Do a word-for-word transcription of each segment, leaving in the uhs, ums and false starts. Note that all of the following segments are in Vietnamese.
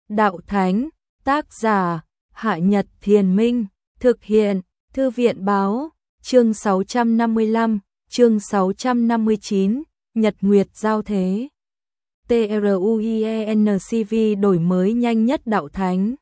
Đạo Thánh, tác giả, Hạ Nhật Thiền Minh, thực hiện, Thư viện Báo, chương sáu trăm năm mươi lăm, chương sáu trăm năm mươi chín, Nhật Nguyệt Giao Thế. TRUIENCV đổi mới nhanh nhất Đạo Thánh.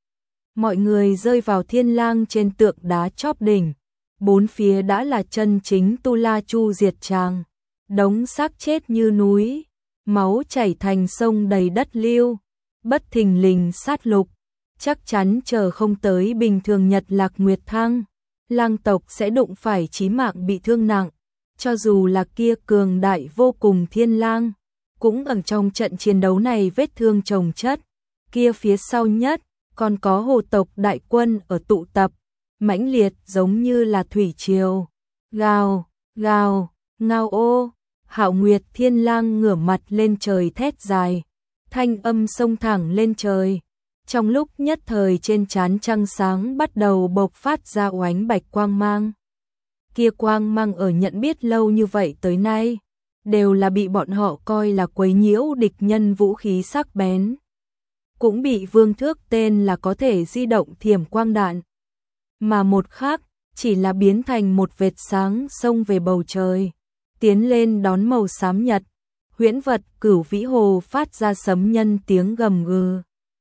Mọi người rơi vào thiên lang trên tượng đá chóp đỉnh, bốn phía đã là chân chính Tu La Chu diệt tràng, đống xác chết như núi, máu chảy thành sông đầy đất lưu, bất thình lình sát lục, chắc chắn chờ không tới bình thường Nhật Lạc Nguyệt Thăng, lang tộc sẽ đụng phải chí mạng bị thương nặng, cho dù là kia cường đại vô cùng thiên lang, cũng ở trong trận chiến đấu này vết thương chồng chất, kia phía sau nhất, còn có hồ tộc đại quân ở tụ tập, mãnh liệt giống như là thủy triều, gào, gào, ngao ô, Hạo Nguyệt Thiên Lang ngửa mặt lên trời thét dài, thanh âm sông thẳng lên trời. Trong lúc nhất thời trên trán trăng sáng bắt đầu bộc phát ra oánh bạch quang mang. Kia quang mang ở nhận biết lâu như vậy tới nay, đều là bị bọn họ coi là quấy nhiễu địch nhân vũ khí sắc bén. Cũng bị Vương Thước tên là có thể di động thiểm quang đạn. Mà một khác, chỉ là biến thành một vệt sáng xông về bầu trời, tiến lên đón màu xám nhật. Huyễn vật Cửu Vĩ Hồ phát ra sấm nhân tiếng gầm gừ.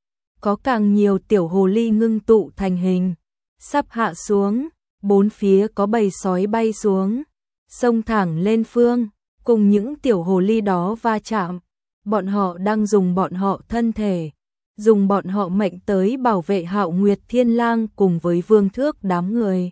Có càng nhiều tiểu hồ ly ngưng tụ thành hình, sắp hạ xuống, bốn phía có bầy sói bay xuống, xông thẳng lên phương, cùng những tiểu hồ ly đó va chạm. Bọn họ đang dùng bọn họ thân thể, dùng bọn họ mệnh tới bảo vệ Hạo Nguyệt Thiên Lang cùng với Vương Thước đám người.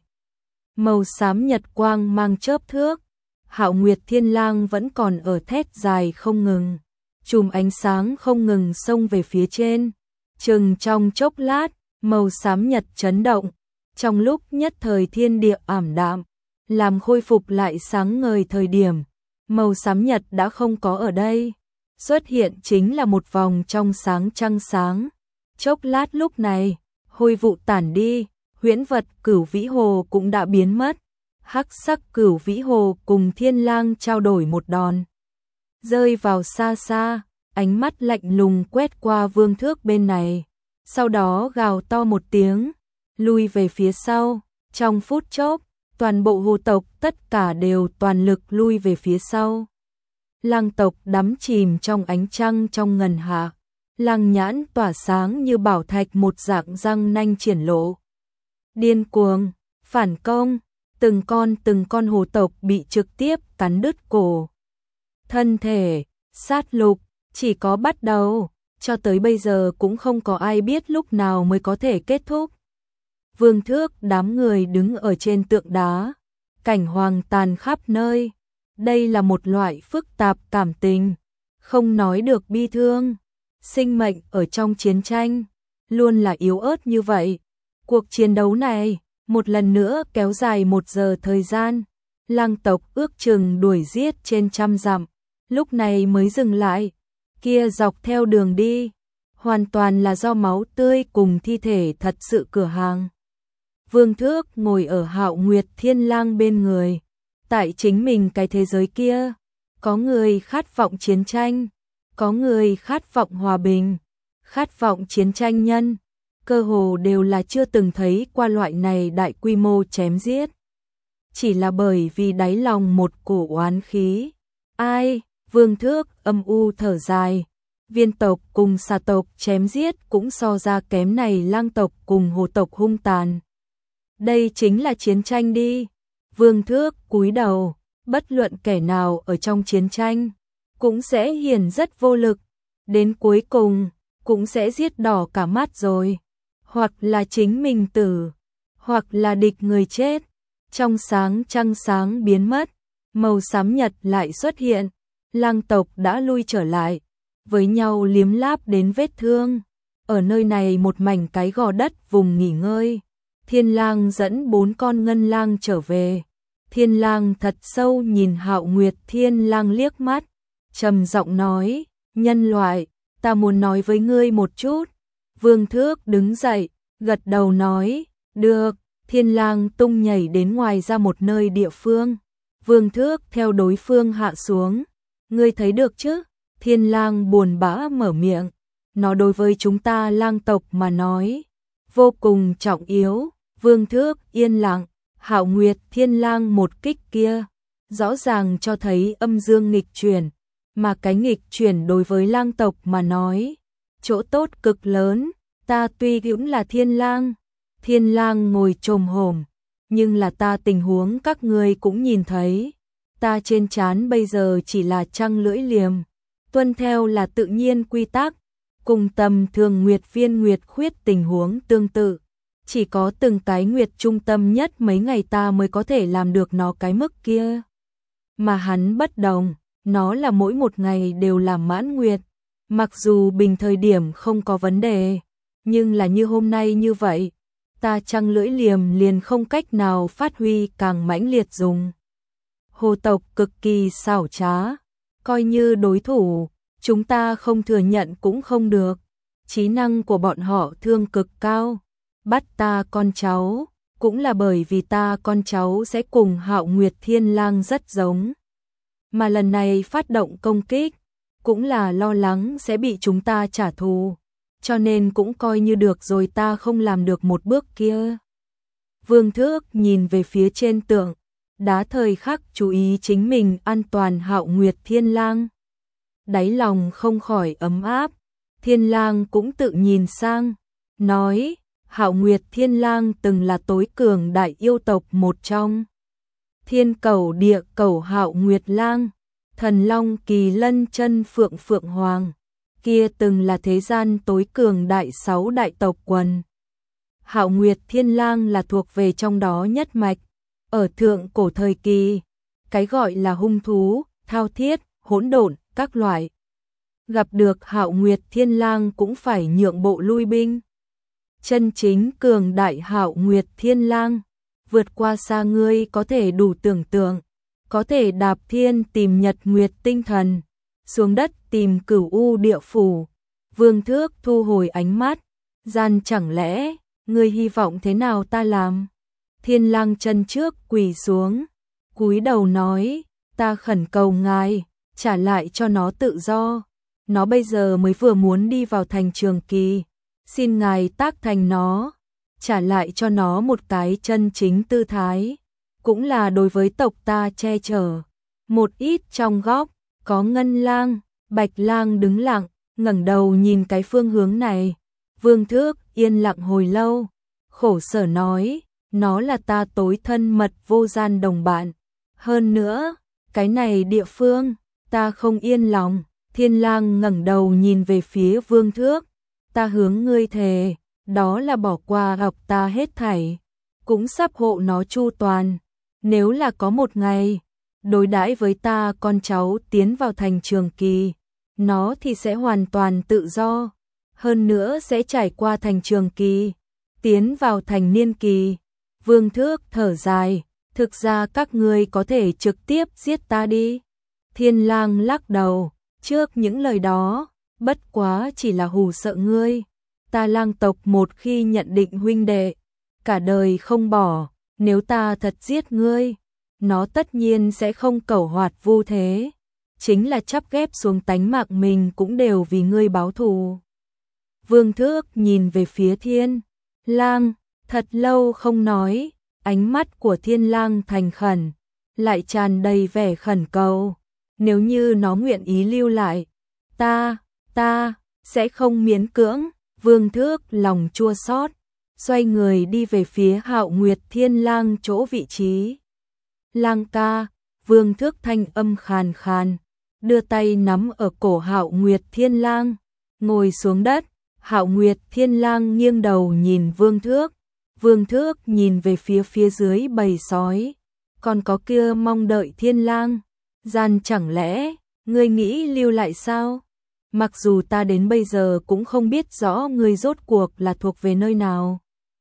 Màu xám nhật quang mang chớp thước, Hạo Nguyệt Thiên Lang vẫn còn ở thét dài không ngừng, chùm ánh sáng không ngừng xông về phía trên. Chừng trong chốc lát, màu xám nhật chấn động, trong lúc nhất thời thiên địa ảm đạm, làm khôi phục lại sáng ngời thời điểm, màu xám nhật đã không có ở đây, xuất hiện chính là một vòng trong sáng trăng sáng. Chốc lát lúc này, hôi vụ tản đi, huyễn vật Cửu Vĩ Hồ cũng đã biến mất. Hắc sắc Cửu Vĩ Hồ cùng Thiên Lang trao đổi một đòn, rơi vào xa xa, ánh mắt lạnh lùng quét qua Vương Thước bên này, sau đó gào to một tiếng, lui về phía sau. Trong phút chốc, toàn bộ hồ tộc tất cả đều toàn lực lui về phía sau. Lang tộc đắm chìm trong ánh trăng trong ngần hạ, lang nhãn tỏa sáng như bảo thạch một dạng răng nanh triển lộ. Điên cuồng, phản công, từng con từng con hồ tộc bị trực tiếp cắn đứt cổ. Thân thể, sát lục, chỉ có bắt đầu, cho tới bây giờ cũng không có ai biết lúc nào mới có thể kết thúc. Vương Thước đám người đứng ở trên tượng đá, cảnh hoàng tàn khắp nơi. Đây là một loại phức tạp cảm tình, không nói được bi thương. Sinh mệnh ở trong chiến tranh, luôn là yếu ớt như vậy. Cuộc chiến đấu này, một lần nữa kéo dài một giờ thời gian. Lang tộc ước chừng đuổi giết trên trăm dặm, lúc này mới dừng lại. Kia dọc theo đường đi, hoàn toàn là do máu tươi cùng thi thể thật sự cửa hàng. Vương Thước ngồi ở Hạo Nguyệt Thiên Lang bên người. Tại chính mình cái thế giới kia, có người khát vọng chiến tranh, có người khát vọng hòa bình, khát vọng chiến tranh nhân, cơ hồ đều là chưa từng thấy qua loại này đại quy mô chém giết. Chỉ là bởi vì đáy lòng một cổ oán khí. Ai, Vương Thước âm u thở dài, viên tộc cùng xà tộc chém giết cũng so ra kém này lang tộc cùng hồ tộc hung tàn. Đây chính là chiến tranh đi. Vương Thước cúi đầu, bất luận kẻ nào ở trong chiến tranh, cũng sẽ hiển rất vô lực, đến cuối cùng, cũng sẽ giết đỏ cả mắt rồi, hoặc là chính mình tử, hoặc là địch người chết. Trong sáng trăng sáng biến mất, màu xám nhật lại xuất hiện, lang tộc đã lui trở lại, với nhau liếm láp đến vết thương, ở nơi này một mảnh cái gò đất vùng nghỉ ngơi. Thiên Lang dẫn bốn con ngân lang trở về. Thiên Lang thật sâu nhìn Hạo Nguyệt Thiên Lang liếc mắt, trầm giọng nói, nhân loại, ta muốn nói với ngươi một chút. Vương Thước đứng dậy, gật đầu nói, được. Thiên Lang tung nhảy đến ngoài ra một nơi địa phương. Vương Thước theo đối phương hạ xuống. Ngươi thấy được chứ? Thiên Lang buồn bã mở miệng. nó đối với chúng ta lang tộc mà nói, vô cùng trọng yếu. Vương Thước yên lặng, Hạo Nguyệt Thiên Lang một kích kia, rõ ràng cho thấy âm dương nghịch chuyển, mà cái nghịch chuyển đối với lang tộc mà nói, chỗ tốt cực lớn. Ta tuy cũng là Thiên Lang, Thiên Lang ngồi chồm hổm, nhưng là ta tình huống các ngươi cũng nhìn thấy, ta trên trán bây giờ chỉ là trăng lưỡi liềm, tuân theo là tự nhiên quy tắc, cùng tầm thường nguyệt viên nguyệt khuyết tình huống tương tự, chỉ có từng cái nguyệt trung tâm nhất mấy ngày ta mới có thể làm được nó cái mức kia. Mà hắn bất đồng, nó là mỗi một ngày đều là mãn nguyệt, mặc dù bình thời điểm không có vấn đề, nhưng là như hôm nay như vậy, ta trăng lưỡi liềm liền không cách nào phát huy càng mãnh liệt dùng. Hồ tộc cực kỳ xảo trá, coi như đối thủ, chúng ta không thừa nhận cũng không được. Trí năng của bọn họ thương cực cao, bắt ta con cháu, cũng là bởi vì ta con cháu sẽ cùng Hạo Nguyệt Thiên Lang rất giống. Mà lần này phát động công kích, cũng là lo lắng sẽ bị chúng ta trả thù, cho nên cũng coi như được rồi, ta không làm được một bước kia. Vương Thước nhìn về phía trên tượng, đá thời khắc chú ý chính mình an toàn Hạo Nguyệt Thiên Lang. Đáy lòng không khỏi ấm áp, Thiên Lang cũng tự nhìn sang, nói, Hạo Nguyệt Thiên Lang từng là tối cường đại yêu tộc một trong. Thiên Cẩu Địa Cẩu Hạo Nguyệt Lang, Thần Long Kỳ Lân Chân Phượng Phượng Hoàng, kia từng là thế gian tối cường đại sáu đại tộc quần. Hạo Nguyệt Thiên Lang là thuộc về trong đó nhất mạch, ở thượng cổ thời kỳ, cái gọi là hung thú, thao thiết, hỗn độn, các loại. Gặp được Hạo Nguyệt Thiên Lang cũng phải nhượng bộ lui binh. Chân chính cường đại Hạo Nguyệt Thiên Lang, vượt qua xa ngươi có thể đủ tưởng tượng, có thể đạp thiên tìm nhật nguyệt tinh thần, xuống đất tìm cửu u địa phủ. Vương Thước thu hồi ánh mắt, gian chẳng lẽ, ngươi hy vọng thế nào ta làm? Thiên Lang chân trước quỳ xuống, cúi đầu nói, ta khẩn cầu ngài, trả lại cho nó tự do. Nó bây giờ mới vừa muốn đi vào thành Trường Kỳ, xin ngài tác thành nó, trả lại cho nó một cái chân chính tư thái, cũng là đối với tộc ta che chở. Một ít trong góc, có Ngân Lang, Bạch Lang đứng lặng, ngẩng đầu nhìn cái phương hướng này. Vương Thước yên lặng hồi lâu, khổ sở nói, nó là ta tối thân mật vô gian đồng bạn. Hơn nữa, cái này địa phương, ta không yên lòng. Thiên Lang ngẩng đầu nhìn về phía Vương Thước, ta hướng ngươi thề, đó là bỏ qua học ta hết thảy, cũng sắp hộ nó chu toàn. Nếu là có một ngày, đối đãi với ta con cháu tiến vào thành Trường Kỳ, nó thì sẽ hoàn toàn tự do, hơn nữa sẽ trải qua thành Trường Kỳ, tiến vào thành Niên Kỳ. Vương Thước thở dài, thực ra các ngươi có thể trực tiếp giết ta đi. Thiên Lang lắc đầu, trước những lời đó, bất quá chỉ là hù sợ ngươi. Ta Lang tộc một khi nhận định huynh đệ, cả đời không bỏ, nếu ta thật giết ngươi, nó tất nhiên sẽ không cẩu hoạt vu thế, chính là chắp ghép xuống tánh mạng mình cũng đều vì ngươi báo thù. Vương Thước nhìn về phía Thiên Lang, thật lâu không nói, ánh mắt của Thiên Lang thành khẩn, lại tràn đầy vẻ khẩn cầu. Nếu như nó nguyện ý lưu lại, ta, ta, sẽ không miễn cưỡng. Vương Thước lòng chua xót, xoay người đi về phía Hạo Nguyệt Thiên Lang chỗ vị trí. Lang ca, Vương Thước thanh âm khàn khàn, đưa tay nắm ở cổ Hạo Nguyệt Thiên Lang, ngồi xuống đất. Hạo Nguyệt Thiên Lang nghiêng đầu nhìn Vương Thước, Vương Thước nhìn về phía phía dưới bầy sói, còn có kia mong đợi Thiên Lang. Gian chẳng lẽ, ngươi nghĩ lưu lại sao? Mặc dù ta đến bây giờ cũng không biết rõ ngươi rốt cuộc là thuộc về nơi nào.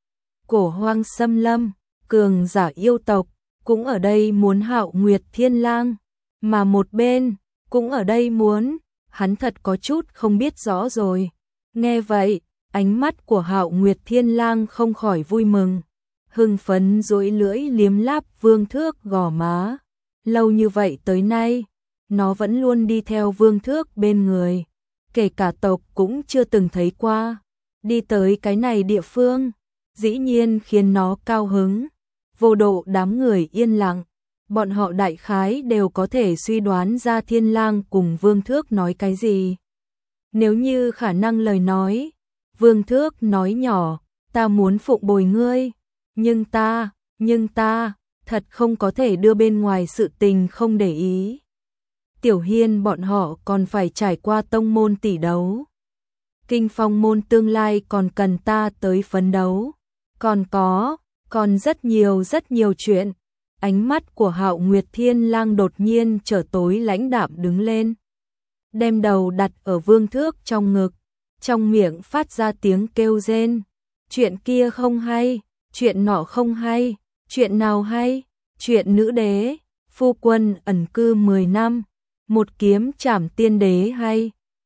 Cổ Hoang xâm lâm, cường giả yêu tộc, cũng ở đây muốn Hạo Nguyệt Thiên Lang, mà một bên, cũng ở đây muốn, hắn thật có chút không biết rõ rồi. Nghe vậy, ánh mắt của Hạo Nguyệt Thiên Lang không khỏi vui mừng, hưng phấn duỗi lưỡi liếm láp Vương Thước gò má. Lâu như vậy tới nay, nó vẫn luôn đi theo Vương Thước bên người, kể cả tộc cũng chưa từng thấy qua. Đi tới cái này địa phương, dĩ nhiên khiến nó cao hứng. Vô độ đám người yên lặng, bọn họ đại khái đều có thể suy đoán ra Thiên Lang cùng Vương Thước nói cái gì. Nếu như khả năng lời nói, Vương Thước nói nhỏ, ta muốn phụng bồi ngươi, nhưng ta, nhưng ta, thật không có thể đưa bên ngoài sự tình không để ý. Tiểu Hiên bọn họ còn phải trải qua tông môn tỷ đấu. Kinh phong môn tương lai còn cần ta tới phấn đấu. Còn có, còn rất nhiều rất nhiều chuyện. Ánh mắt của Hạo Nguyệt Thiên Lang đột nhiên trở tối lãnh đạm đứng lên. Đem đầu đặt ở Vương Thước trong ngực, trong miệng phát ra tiếng kêu rên. Chuyện kia không hay, chuyện nọ không hay, chuyện nào hay, chuyện nữ đế, phu quân ẩn cư mười năm, một kiếm trảm tiên đế hay.